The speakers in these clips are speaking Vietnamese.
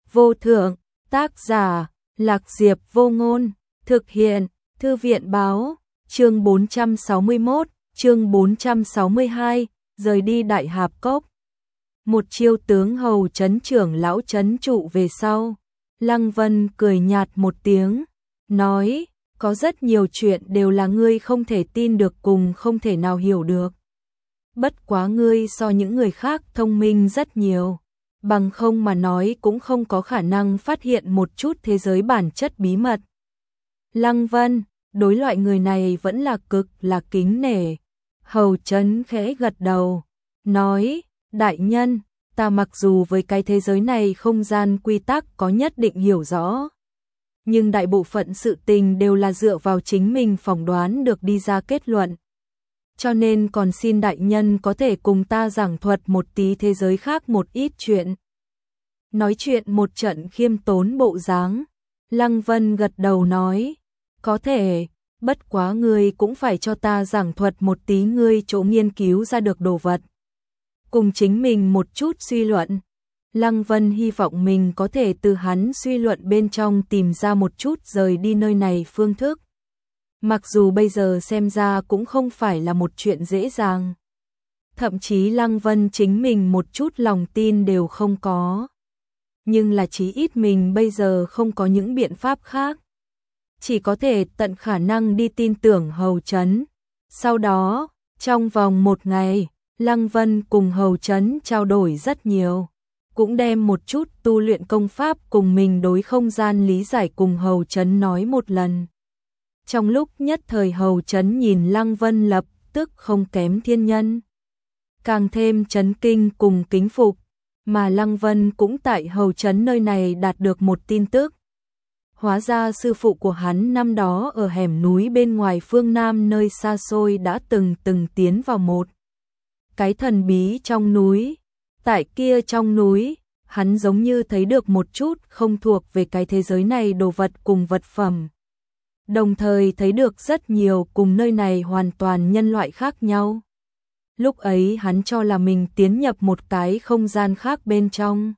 vô thượng, tác giả, Lạc Diệp Vô Ngôn, thực hiện, Thư viện báo, chương 461, chương 462, rời đi Đại Hạp Cốc. Một chiêu tướng hầu trấn trưởng lão trấn trụ về sau, Lăng Vân cười nhạt một tiếng, nói, có rất nhiều chuyện đều là ngươi không thể tin được cùng không thể nào hiểu được. Bất quá ngươi so những người khác thông minh rất nhiều, bằng không mà nói cũng không có khả năng phát hiện một chút thế giới bản chất bí mật. Lăng Vân, đối loại người này vẫn là cực là kính nể. Hầu trấn khẽ gật đầu, nói, đại nhân, ta mặc dù với cái thế giới này không gian quy tắc có nhất định hiểu rõ, nhưng đại bộ phận sự tình đều là dựa vào chính mình phỏng đoán được đi ra kết luận. Cho nên còn xin đại nhân có thể cùng ta giảng thuật một tí thế giới khác một ít chuyện. Nói chuyện một trận khiêm tốn bộ dáng, Lăng Vân gật đầu nói, có thể, bất quá ngươi cũng phải cho ta giảng thuật một tí ngươi chỗ nghiên cứu ra được đồ vật. Cùng chính mình một chút suy luận. Lăng Vân hy vọng mình có thể từ hắn suy luận bên trong tìm ra một chút rời đi nơi này phương thức. Mặc dù bây giờ xem ra cũng không phải là một chuyện dễ dàng. Thậm chí Lăng Vân chính mình một chút lòng tin đều không có. Nhưng là chí ít mình bây giờ không có những biện pháp khác. Chỉ có thể tận khả năng đi tin tưởng hầu trấn. Sau đó, trong vòng một ngày, Lăng Vân cùng hầu trấn trao đổi rất nhiều. Cũng đem một chút tu luyện công pháp cùng mình đối không gian lý giải cùng hầu trấn nói một lần. Trong lúc nhất thời hầu trấn nhìn Lăng Vân lập tức không kém thiên nhân. Càng thêm chấn kinh cùng kính phục, mà Lăng Vân cũng tại hầu trấn nơi này đạt được một tin tức. Hóa ra sư phụ của hắn năm đó ở hẻm núi bên ngoài phương Nam nơi xa xôi đã từng tiến vào một cái thần bí trong núi. Tại kia trong núi, hắn giống như thấy được một chút không thuộc về cái thế giới này đồ vật cùng vật phẩm. Đồng thời thấy được rất nhiều cùng nơi này hoàn toàn nhân loại khác nhau. Lúc ấy hắn cho là mình tiến nhập một cái không gian khác bên trong.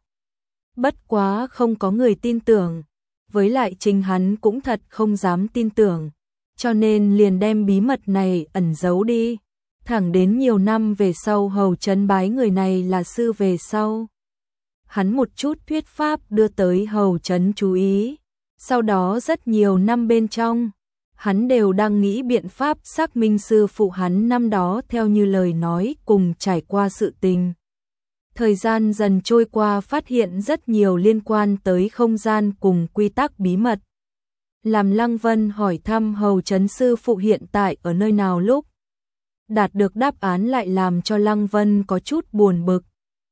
Bất quá không có người tin tưởng, với lại chính hắn cũng thật không dám tin tưởng, cho nên liền đem bí mật này ẩn giấu đi. Thẳng đến nhiều năm về sau hầu trấn bái người này là sư về sau. Hắn một chút thuyết pháp đưa tới hầu trấn chú ý. Sau đó rất nhiều năm bên trong, hắn đều đang nghĩ biện pháp xác minh sư phụ hắn năm đó theo như lời nói cùng trải qua sự tình. Thời gian dần trôi qua phát hiện rất nhiều liên quan tới không gian cùng quy tắc bí mật. Làm Lăng Vân hỏi thăm hầu trấn sư phụ hiện tại ở nơi nào lúc. Đạt được đáp án lại làm cho Lăng Vân có chút buồn bực.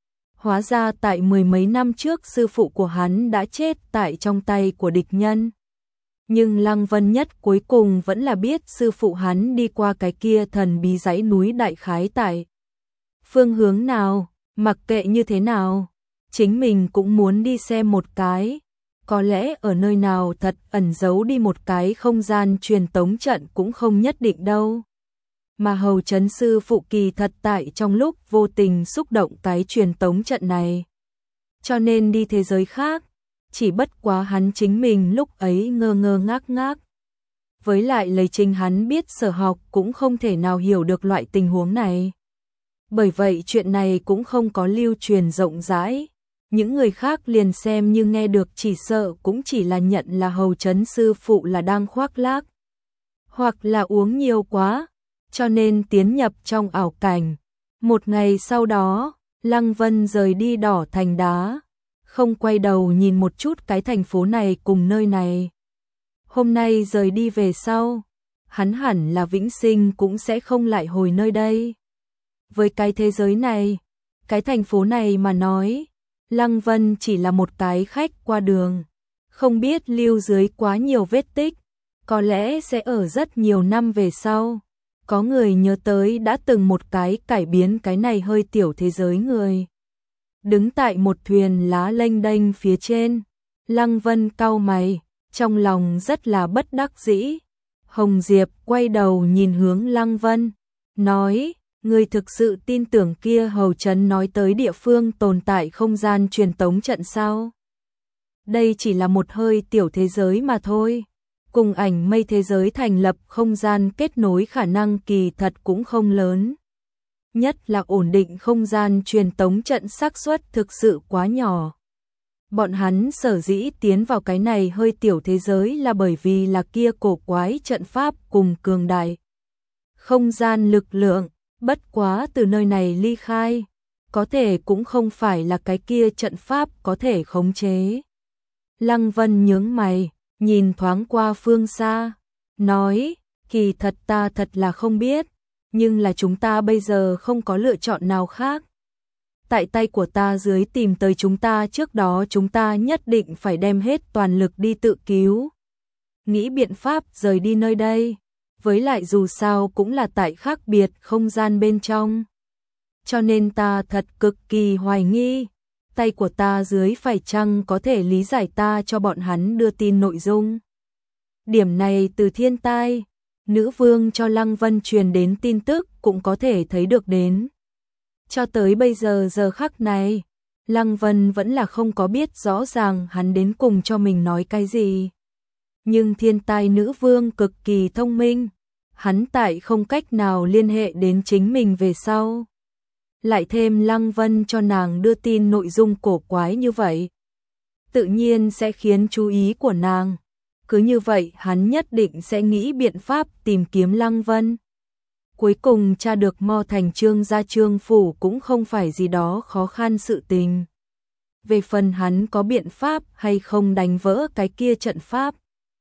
Hóa ra tại mười mấy năm trước sư phụ của hắn đã chết tại trong tay của địch nhân. Nhưng Lăng Vân nhất cuối cùng vẫn là biết sư phụ hắn đi qua cái kia thần bí dãy núi đại khái tại phương hướng nào, mặc kệ như thế nào, chính mình cũng muốn đi xem một cái. Có lẽ ở nơi nào thật ẩn giấu đi một cái không gian truyền tống trận cũng không nhất định đâu. Mà hầu trấn sư phụ kỳ thật tại trong lúc vô tình xúc động cái truyền tống trận này. Cho nên đi thế giới khác, chỉ bất quá hắn chính mình lúc ấy ngơ ngơ ngác ngác. Với lại lấy chính hắn biết sở học cũng không thể nào hiểu được loại tình huống này. Bởi vậy chuyện này cũng không có lưu truyền rộng rãi. Những người khác liền xem như nghe được chỉ sợ cũng chỉ là nhận là hầu trấn sư phụ là đang khoác lác. Hoặc là uống nhiều quá. Cho nên tiến nhập trong ảo cảnh. Một ngày sau đó, Lăng Vân rời đi Đỏ Thành Đá, không quay đầu nhìn một chút cái thành phố này cùng nơi này. Hôm nay rời đi về sau, hắn hẳn là vĩnh sinh cũng sẽ không lại hồi nơi đây. Với cái thế giới này, cái thành phố này mà nói, Lăng Vân chỉ là một cái khách qua đường, không biết lưu dưới quá nhiều vết tích, có lẽ sẽ ở rất nhiều năm về sau. Có người nhớ tới đã từng một cái cải biến cái này hơi tiểu thế giới người. Đứng tại một thuyền lá lênh đênh phía trên, Lăng Vân cau mày, trong lòng rất là bất đắc dĩ. Hồng Diệp quay đầu nhìn hướng Lăng Vân, nói, người thực sự tin tưởng kia hầu trấn nói tới địa phương tồn tại không gian truyền tống trận sao? Đây chỉ là một hơi tiểu thế giới mà thôi. Cùng ảnh mây thế giới thành lập không gian kết nối khả năng kỳ thật cũng không lớn. Nhất là ổn định không gian truyền tống trận xác suất thực sự quá nhỏ. Bọn hắn sở dĩ tiến vào cái này hơi tiểu thế giới là bởi vì là kia cổ quái trận pháp cùng cường đại. Không gian lực lượng, bất quá từ nơi này ly khai, có thể cũng không phải là cái kia trận pháp có thể khống chế. Lăng Vân nhướng mày, nhìn thoáng qua phương xa, nói, kỳ thật ta thật là không biết, nhưng là chúng ta bây giờ không có lựa chọn nào khác. Tại tay của ta dưới tìm tới chúng ta trước đó chúng ta nhất định phải đem hết toàn lực đi tự cứu. Nghĩ biện pháp rời đi nơi đây, với lại dù sao cũng là tại khác biệt không gian bên trong. Cho nên ta thật cực kỳ hoài nghi, tay của ta dưới phải chăng có thể lý giải ta cho bọn hắn đưa tin nội dung. Điểm này từ thiên tai, nữ vương cho Lăng Vân truyền đến tin tức cũng có thể thấy được đến. Cho tới bây giờ giờ khắc này, Lăng Vân vẫn là không có biết rõ ràng hắn đến cùng cho mình nói cái gì. Nhưng thiên tai nữ vương cực kỳ thông minh, hắn tại không cách nào liên hệ đến chính mình về sau. Lại thêm Lăng Vân cho nàng đưa tin nội dung cổ quái như vậy, tự nhiên sẽ khiến chú ý của nàng. Cứ như vậy hắn nhất định sẽ nghĩ biện pháp tìm kiếm Lăng Vân. Cuối cùng tra được Mo Thành Trương gia Trương phủ cũng không phải gì đó khó khăn sự tình. Về phần hắn có biện pháp hay không đánh vỡ cái kia trận pháp,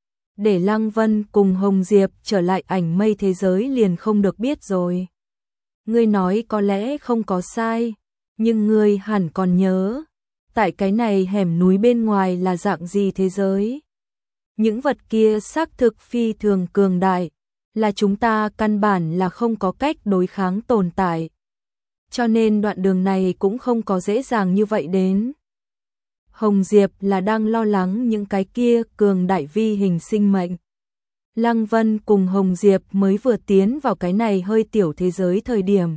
để Lăng Vân cùng Hồng Diệp trở lại ảnh mây thế giới liền không được biết rồi. Ngươi nói có lẽ không có sai, nhưng ngươi hẳn còn nhớ, tại cái này hẻm núi bên ngoài là dạng gì thế giới. Những vật kia xác thực phi thường cường đại, là chúng ta căn bản là không có cách đối kháng tồn tại. Cho nên đoạn đường này cũng không có dễ dàng như vậy đến. Hồng Diệp là đang lo lắng những cái kia cường đại vi hình sinh mệnh. Lăng Vân cùng Hồng Diệp mới vừa tiến vào cái này hơi tiểu thế giới thời điểm,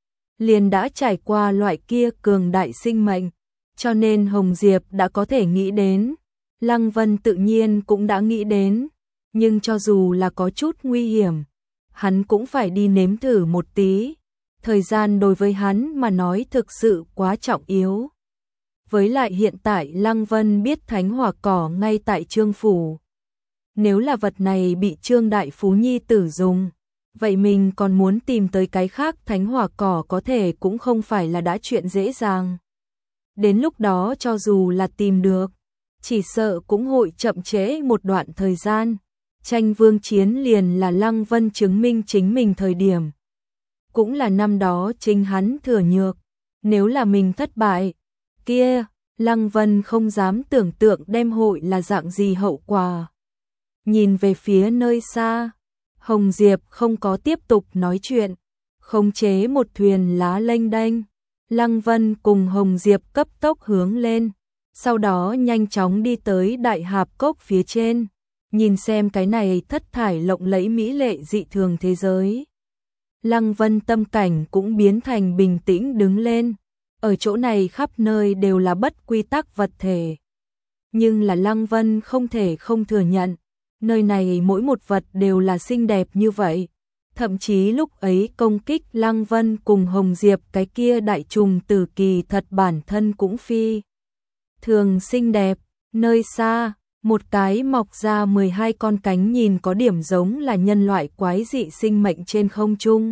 liền đã trải qua loại kia cường đại sinh mệnh, cho nên Hồng Diệp đã có thể nghĩ đến, Lăng Vân tự nhiên cũng đã nghĩ đến, nhưng cho dù là có chút nguy hiểm, hắn cũng phải đi nếm thử một tí. Thời gian đối với hắn mà nói thực sự quá trọng yếu. Với lại hiện tại Lăng Vân biết thánh hỏa cỏ ngay tại Trương phủ. Nếu là vật này bị Trương Đại Phú Nhi tử dùng, vậy mình còn muốn tìm tới cái khác thánh hỏa cỏ có thể cũng không phải là đã chuyện dễ dàng. Đến lúc đó cho dù là tìm được, chỉ sợ cũng hội chậm trễ một đoạn thời gian. Tranh vương chiến liền là Lăng Vân chứng minh chính mình thời điểm. Cũng là năm đó chính hắn thừa nhược. Nếu là mình thất bại, kia, Lăng Vân không dám tưởng tượng đem hội là dạng gì hậu quả. Nhìn về phía nơi xa, Hồng Diệp không có tiếp tục nói chuyện, khống chế một thuyền lá lênh đênh. Lăng Vân cùng Hồng Diệp cấp tốc hướng lên, sau đó nhanh chóng đi tới đại hạp cốc phía trên, nhìn xem cái này thất thải lộng lẫy mỹ lệ dị thường thế giới. Lăng Vân tâm cảnh cũng biến thành bình tĩnh đứng lên, ở chỗ này khắp nơi đều là bất quy tắc vật thể. Nhưng là Lăng Vân không thể không thừa nhận, nơi này mỗi một vật đều là xinh đẹp như vậy. Thậm chí lúc ấy công kích Lăng Vân cùng Hồng Diệp cái kia đại trùng tử kỳ thật bản thân cũng phi thường xinh đẹp. Nơi xa, một cái mọc ra 12 con cánh nhìn có điểm giống là nhân loại quái dị sinh mệnh trên không trung.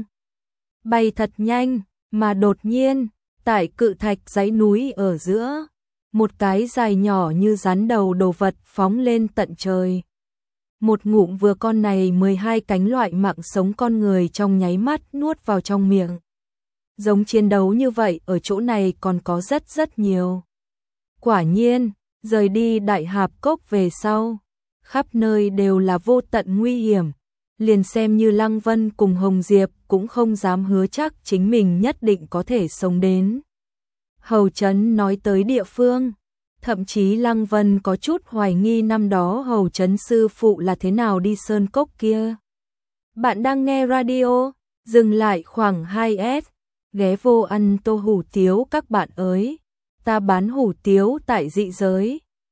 Bay thật nhanh, mà đột nhiên, tại cự thạch dãy núi ở giữa, một cái dài nhỏ như rắn đầu đồ vật phóng lên tận trời. Một ngụm vừa con này 12 cánh loại mạng sống con người trong nháy mắt nuốt vào trong miệng. Giống chiến đấu như vậy ở chỗ này còn có rất nhiều. Quả nhiên, rời đi đại hạp cốc về sau, khắp nơi đều là vô tận nguy hiểm. Liền xem như Lăng Vân cùng Hồng Diệp cũng không dám hứa chắc chính mình nhất định có thể sống đến. Hầu Trấn nói tới địa phương, thậm chí Lăng Vân có chút hoài nghi năm đó Hầu Trấn sư phụ là thế nào đi sơn cốc kia. Bạn đang nghe radio, dừng lại khoảng 2S, ghé vô ăn tô hủ tiếu các bạn ơi. Ta bán hủ tiếu tại dị giới,